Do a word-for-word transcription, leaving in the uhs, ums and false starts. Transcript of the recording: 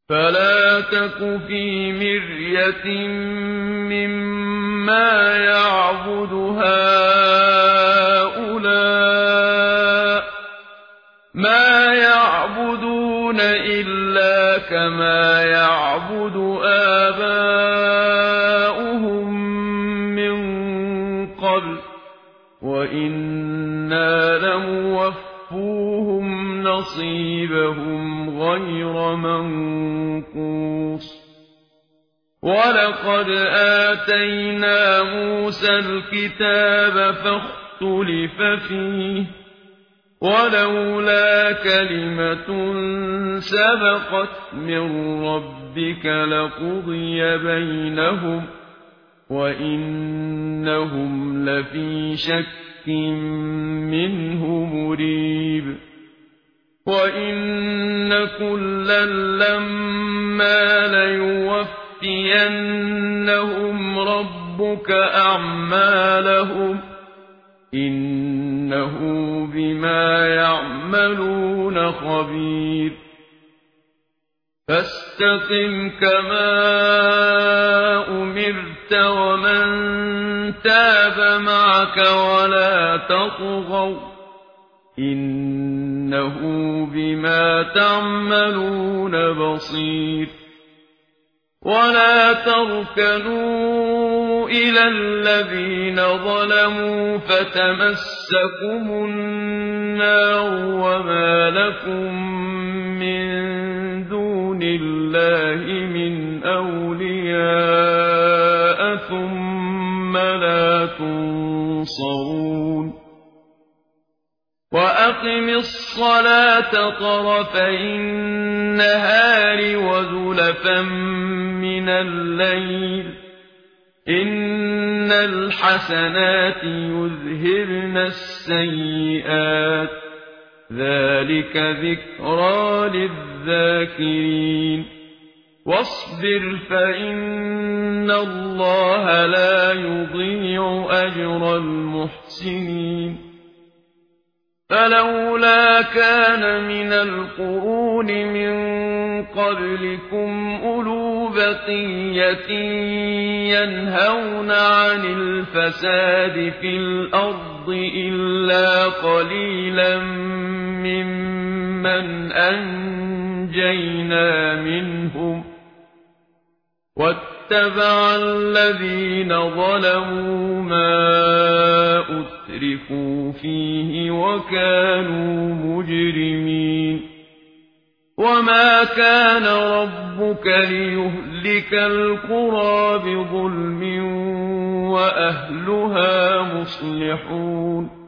فلا تك في مرية مما يعبد هؤلاء ما يعبدون إلا كما يعبد آباؤهم من قبل وإنا لموفوهم نصيبهم غير منقوص ولقد آتينا موسى الكتاب فاختلف فيه ولولا كلمة سبقت من ربك لقضي بينهم وإنهم لفي شك منه مريب وإن كلا لما ليوفينهم ربك أعمالهم إنه بما يعملون خبير فاستقم كما أمرت ومن تاب معك ولا تطغوا إنه بما تعملون بصير ولا تركنوا إلى الذين ظلموا فتمسكم النار وما لكم من دون الله من أولياء ثم لا تنصرون وأقم الصلاة طرفي النهار وزلفا من الليل إن الحسنات يذهبن السيئات ذلك ذكرى للذاكرين واصبر فإن الله لا يضيع أجر المحسنين فلولا كان من القرون من قبلكم أولو بقية ينهون عن الفساد في الأرض إلا قليلا ممن أنجينا منهم واتبع الذين ظلموا ما أترفوا فيه وكانوا مجرمين وما كان ربك ليهلك القرى بظلم وأهلها مصلحون